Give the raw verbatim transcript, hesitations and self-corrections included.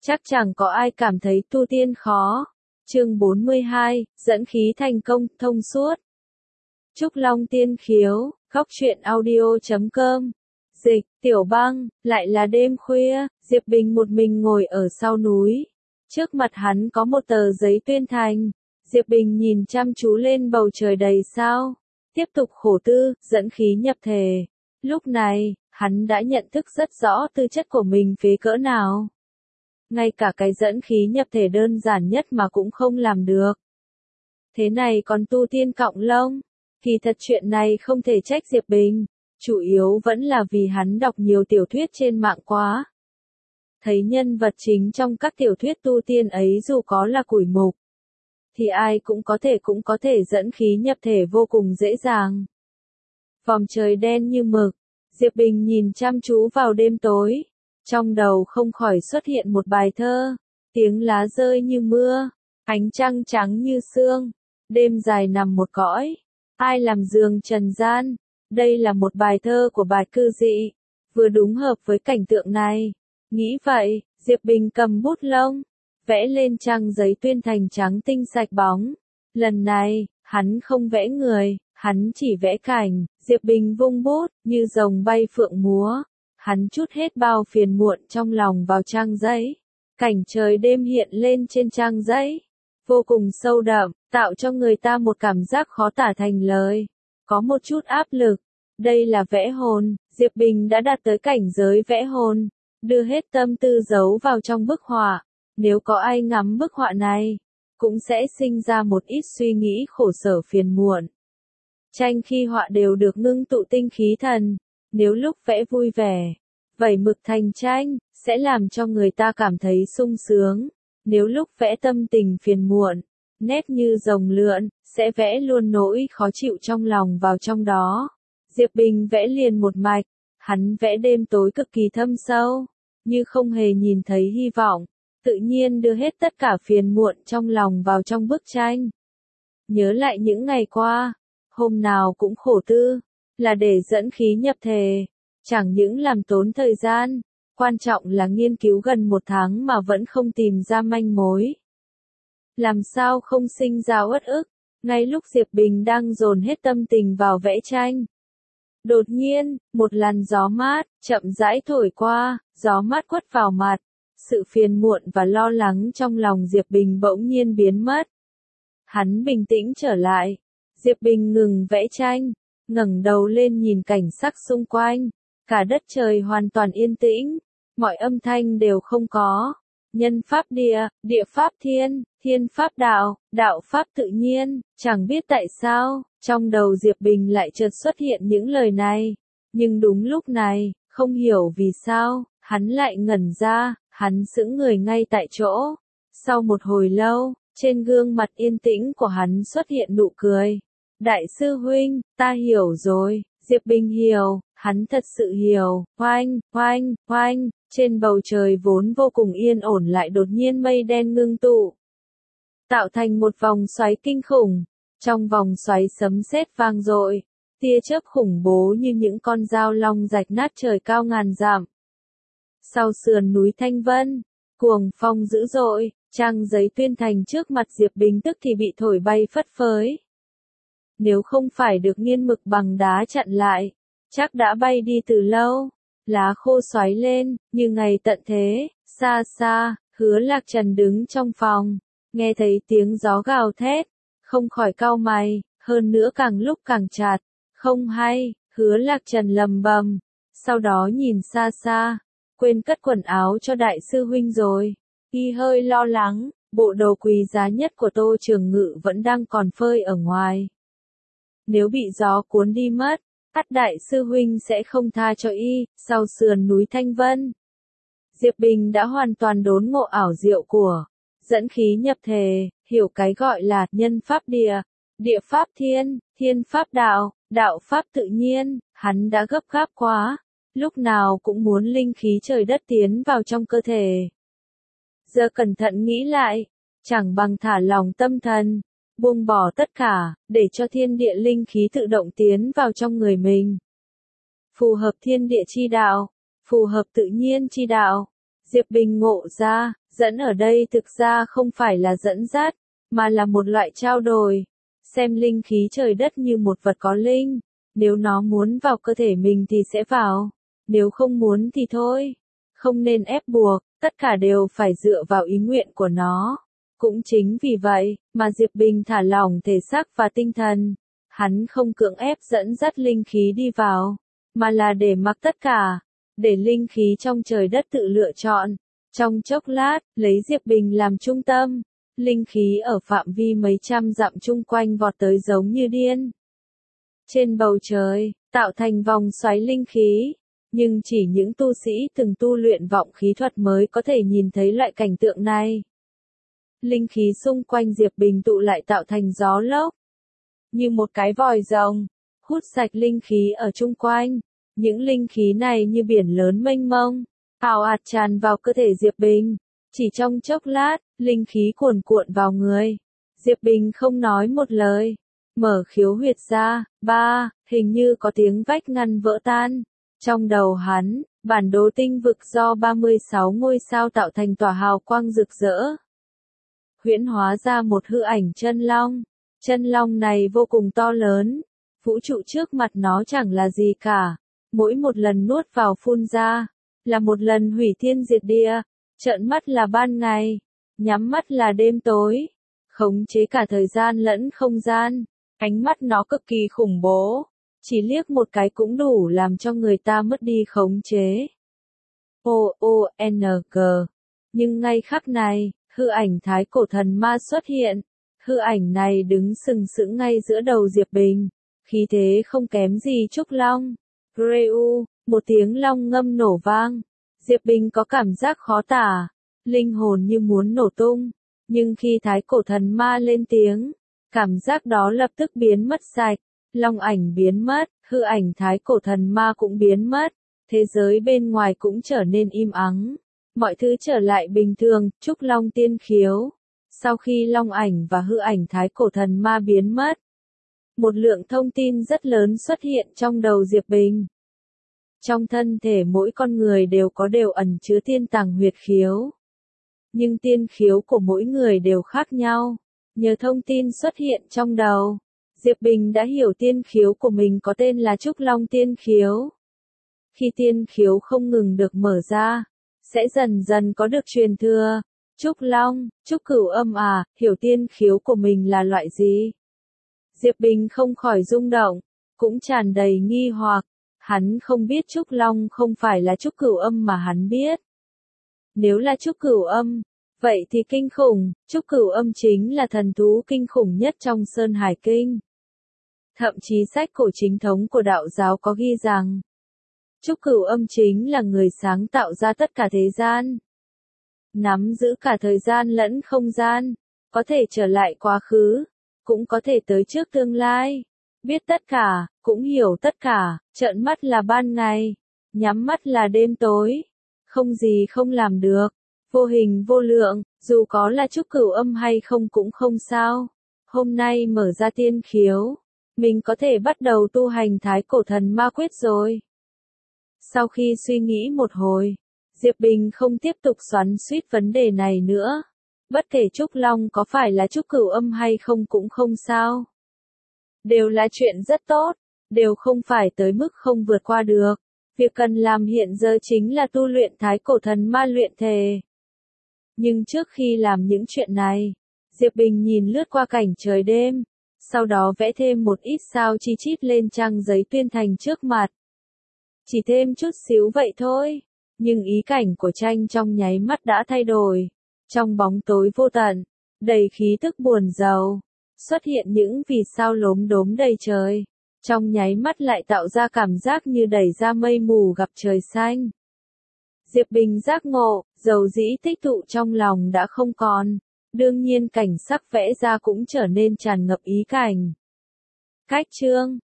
Chắc chẳng có ai cảm thấy tu tiên khó. Chương bốn mươi hai, dẫn khí thành công, thông suốt. Trúc Long Tiên Khiếu, Góc Truyện Audio chấm com. Dịch, Tiểu Băng, lại là đêm khuya, Diệp Bình một mình ngồi ở sau núi. Trước mặt hắn có một tờ giấy tuyên thành. Diệp Bình nhìn chăm chú lên bầu trời đầy sao. Tiếp tục khổ tư, dẫn khí nhập thể. Lúc này, hắn đã nhận thức rất rõ tư chất của mình phế cỡ nào. Ngay cả cái dẫn khí nhập thể đơn giản nhất mà cũng không làm được. Thế này còn tu tiên cọng lông. Kỳ thật chuyện này không thể trách Diệp Bình. Chủ yếu vẫn là vì hắn đọc nhiều tiểu thuyết trên mạng quá. Thấy nhân vật chính trong các tiểu thuyết tu tiên ấy dù có là củi mục, thì ai cũng có thể cũng có thể dẫn khí nhập thể vô cùng dễ dàng. Vòng trời đen như mực, Diệp Bình nhìn chăm chú vào đêm tối. Trong đầu không khỏi xuất hiện một bài thơ. Tiếng lá rơi như mưa, ánh trăng trắng như sương. Đêm dài nằm một cõi, ai làm giường trần gian. Đây là một bài thơ của Bạch Cư Dị, vừa đúng hợp với cảnh tượng này. Nghĩ vậy, Diệp Bình cầm bút lông, vẽ lên trang giấy tuyên thành trắng tinh sạch bóng. Lần này, hắn không vẽ người, hắn chỉ vẽ cảnh. Diệp Bình vung bút, như rồng bay phượng múa. Hắn trút hết bao phiền muộn trong lòng vào trang giấy. Cảnh trời đêm hiện lên trên trang giấy, vô cùng sâu đậm, tạo cho người ta một cảm giác khó tả thành lời. Có một chút áp lực. Đây là vẽ hồn. Diệp Bình đã đạt tới cảnh giới vẽ hồn, đưa hết tâm tư giấu vào trong bức họa. Nếu có ai ngắm bức họa này, cũng sẽ sinh ra một ít suy nghĩ khổ sở phiền muộn. Tranh khi họa đều được ngưng tụ tinh khí thần. Nếu lúc vẽ vui vẻ, vẩy mực thành tranh, sẽ làm cho người ta cảm thấy sung sướng. Nếu lúc vẽ tâm tình phiền muộn, nét như rồng lượn, sẽ vẽ luôn nỗi khó chịu trong lòng vào trong đó. Diệp Bình vẽ liền một mạch, hắn vẽ đêm tối cực kỳ thâm sâu, như không hề nhìn thấy hy vọng, tự nhiên đưa hết tất cả phiền muộn trong lòng vào trong bức tranh. Nhớ lại những ngày qua, hôm nào cũng khổ tư, là để dẫn khí nhập thể, chẳng những làm tốn thời gian, quan trọng là nghiên cứu gần một tháng mà vẫn không tìm ra manh mối. Làm sao không sinh ra uất ức, ngay lúc Diệp Bình đang dồn hết tâm tình vào vẽ tranh. Đột nhiên, một làn gió mát, chậm rãi thổi qua, gió mát quất vào mặt. Sự phiền muộn và lo lắng trong lòng Diệp Bình bỗng nhiên biến mất. Hắn bình tĩnh trở lại. Diệp Bình ngừng vẽ tranh, ngẩng đầu lên nhìn cảnh sắc xung quanh. Cả đất trời hoàn toàn yên tĩnh, mọi âm thanh đều không có. Nhân pháp địa, địa pháp thiên, thiên pháp đạo, đạo pháp tự nhiên. Chẳng biết tại sao, trong đầu Diệp Bình lại chợt xuất hiện những lời này. Nhưng đúng lúc này, không hiểu vì sao, hắn lại ngẩn ra, hắn sững người ngay tại chỗ. Sau một hồi lâu, trên gương mặt yên tĩnh của hắn xuất hiện nụ cười. Đại sư huynh, ta hiểu rồi. Diệp Bình hiểu, hắn thật sự hiểu. Oanh, oanh, oanh, trên bầu trời vốn vô cùng yên ổn lại đột nhiên mây đen ngưng tụ, tạo thành một vòng xoáy kinh khủng. Trong vòng xoáy sấm sét vang dội, tia chớp khủng bố như những con dao long rạch nát trời cao ngàn dặm. Sau sườn núi Thanh Vân, cuồng phong dữ dội, trang giấy tuyên thành trước mặt Diệp Bình tức thì bị thổi bay phất phới. Nếu không phải được nghiên mực bằng đá chặn lại, chắc đã bay đi từ lâu. Lá khô xoáy lên, như ngày tận thế. Xa xa, Hứa Lạc Trần đứng trong phòng, nghe thấy tiếng gió gào thét, không khỏi cau mày, hơn nữa càng lúc càng chặt. Không hay, Hứa Lạc Trần lầm bầm, sau đó nhìn xa xa, quên cất quần áo cho đại sư huynh rồi. Y hơi lo lắng, bộ đồ quý giá nhất của Tô Trường Ngự vẫn đang còn phơi ở ngoài. Nếu bị gió cuốn đi mất, ắt đại sư huynh sẽ không tha cho y. Sau sườn núi Thanh Vân, Diệp Bình đã hoàn toàn đốn ngộ ảo diệu của dẫn khí nhập thể, hiểu cái gọi là nhân pháp địa, địa pháp thiên, thiên pháp đạo, đạo pháp tự nhiên. Hắn đã gấp gáp quá, lúc nào cũng muốn linh khí trời đất tiến vào trong cơ thể. Giờ cẩn thận nghĩ lại, chẳng bằng thả lòng tâm thần, buông bỏ tất cả, để cho thiên địa linh khí tự động tiến vào trong người mình. Phù hợp thiên địa chi đạo, phù hợp tự nhiên chi đạo. Diệp Bình ngộ ra, dẫn ở đây thực ra không phải là dẫn dắt, mà là một loại trao đổi. Xem linh khí trời đất như một vật có linh, nếu nó muốn vào cơ thể mình thì sẽ vào, nếu không muốn thì thôi. Không nên ép buộc, tất cả đều phải dựa vào ý nguyện của nó. Cũng chính vì vậy, mà Diệp Bình thả lỏng thể xác và tinh thần. Hắn không cưỡng ép dẫn dắt linh khí đi vào, mà là để mặc tất cả, để linh khí trong trời đất tự lựa chọn. Trong chốc lát, lấy Diệp Bình làm trung tâm, linh khí ở phạm vi mấy trăm dặm chung quanh vọt tới giống như điên. Trên bầu trời, tạo thành vòng xoáy linh khí, nhưng chỉ những tu sĩ từng tu luyện vọng khí thuật mới có thể nhìn thấy loại cảnh tượng này. Linh khí xung quanh Diệp Bình tụ lại tạo thành gió lốc, như một cái vòi rồng, hút sạch linh khí ở chung quanh. Những linh khí này như biển lớn mênh mông, ào ạt tràn vào cơ thể Diệp Bình. Chỉ trong chốc lát, linh khí cuồn cuộn vào người. Diệp Bình không nói một lời, mở khiếu huyệt ra, ba, hình như có tiếng vách ngăn vỡ tan. Trong đầu hắn, bản đồ tinh vực do ba mươi sáu ngôi sao tạo thành tỏa hào quang rực rỡ. Huyễn hóa ra một hư ảnh chân long. Chân long này vô cùng to lớn, vũ trụ trước mặt nó chẳng là gì cả. Mỗi một lần nuốt vào phun ra, là một lần hủy thiên diệt địa. Trợn mắt là ban ngày, nhắm mắt là đêm tối, khống chế cả thời gian lẫn không gian. Ánh mắt nó cực kỳ khủng bố, chỉ liếc một cái cũng đủ làm cho người ta mất đi khống chế. O O N G. Nhưng ngay khắc này, hư ảnh thái cổ thần ma xuất hiện. Hư ảnh này đứng sừng sững ngay giữa đầu Diệp Bình, khí thế không kém gì Trúc Long. Reu, một tiếng long ngâm nổ vang. Diệp Bình có cảm giác khó tả, linh hồn như muốn nổ tung, nhưng khi thái cổ thần ma lên tiếng, cảm giác đó lập tức biến mất sạch, long ảnh biến mất, hư ảnh thái cổ thần ma cũng biến mất, thế giới bên ngoài cũng trở nên im ắng, mọi thứ trở lại bình thường. Trúc Long tiên khiếu. Sau khi long ảnh và hư ảnh thái cổ thần ma biến mất, một lượng thông tin rất lớn xuất hiện trong đầu Diệp Bình. Trong thân thể mỗi con người đều có đều ẩn chứa tiên tàng huyệt khiếu. Nhưng tiên khiếu của mỗi người đều khác nhau. Nhờ thông tin xuất hiện trong đầu, Diệp Bình đã hiểu tiên khiếu của mình có tên là Trúc Long tiên khiếu. Khi tiên khiếu không ngừng được mở ra, sẽ dần dần có được truyền thừa. Trúc Long, Trúc Cửu Âm à, hiểu tiên khiếu của mình là loại gì? Diệp Bình không khỏi rung động, cũng tràn đầy nghi hoặc. Hắn không biết Trúc Long không phải là Trúc Cửu Âm mà hắn biết. Nếu là Trúc Cửu Âm, vậy thì kinh khủng. Trúc Cửu Âm chính là thần thú kinh khủng nhất trong Sơn Hải Kinh. Thậm chí sách cổ chính thống của đạo giáo có ghi rằng, Trúc Cửu Âm chính là người sáng tạo ra tất cả thế gian. Nắm giữ cả thời gian lẫn không gian, có thể trở lại quá khứ, cũng có thể tới trước tương lai. Biết tất cả, cũng hiểu tất cả, trợn mắt là ban ngày, nhắm mắt là đêm tối. Không gì không làm được, vô hình vô lượng, dù có là Trúc Cửu Âm hay không cũng không sao. Hôm nay mở ra tiên khiếu, mình có thể bắt đầu tu hành thái cổ thần ma quyết rồi. Sau khi suy nghĩ một hồi, Diệp Bình không tiếp tục xoắn xuýt vấn đề này nữa. Bất kể Trúc Long có phải là Trúc Cửu Âm hay không cũng không sao. Đều là chuyện rất tốt, đều không phải tới mức không vượt qua được. Việc cần làm hiện giờ chính là tu luyện thái cổ thần ma luyện thể. Nhưng trước khi làm những chuyện này, Diệp Bình nhìn lướt qua cảnh trời đêm, sau đó vẽ thêm một ít sao chi chít lên trang giấy tuyên thành trước mặt. Chỉ thêm chút xíu vậy thôi, nhưng ý cảnh của tranh trong nháy mắt đã thay đổi. Trong bóng tối vô tận, đầy khí tức buồn rầu, xuất hiện những vì sao lốm đốm đầy trời. Trong nháy mắt lại tạo ra cảm giác như đẩy ra mây mù gặp trời xanh. Diệp Bình giác ngộ, dầu dĩ tích tụ trong lòng đã không còn. Đương nhiên cảnh sắc vẽ ra cũng trở nên tràn ngập ý cảnh. Cách chương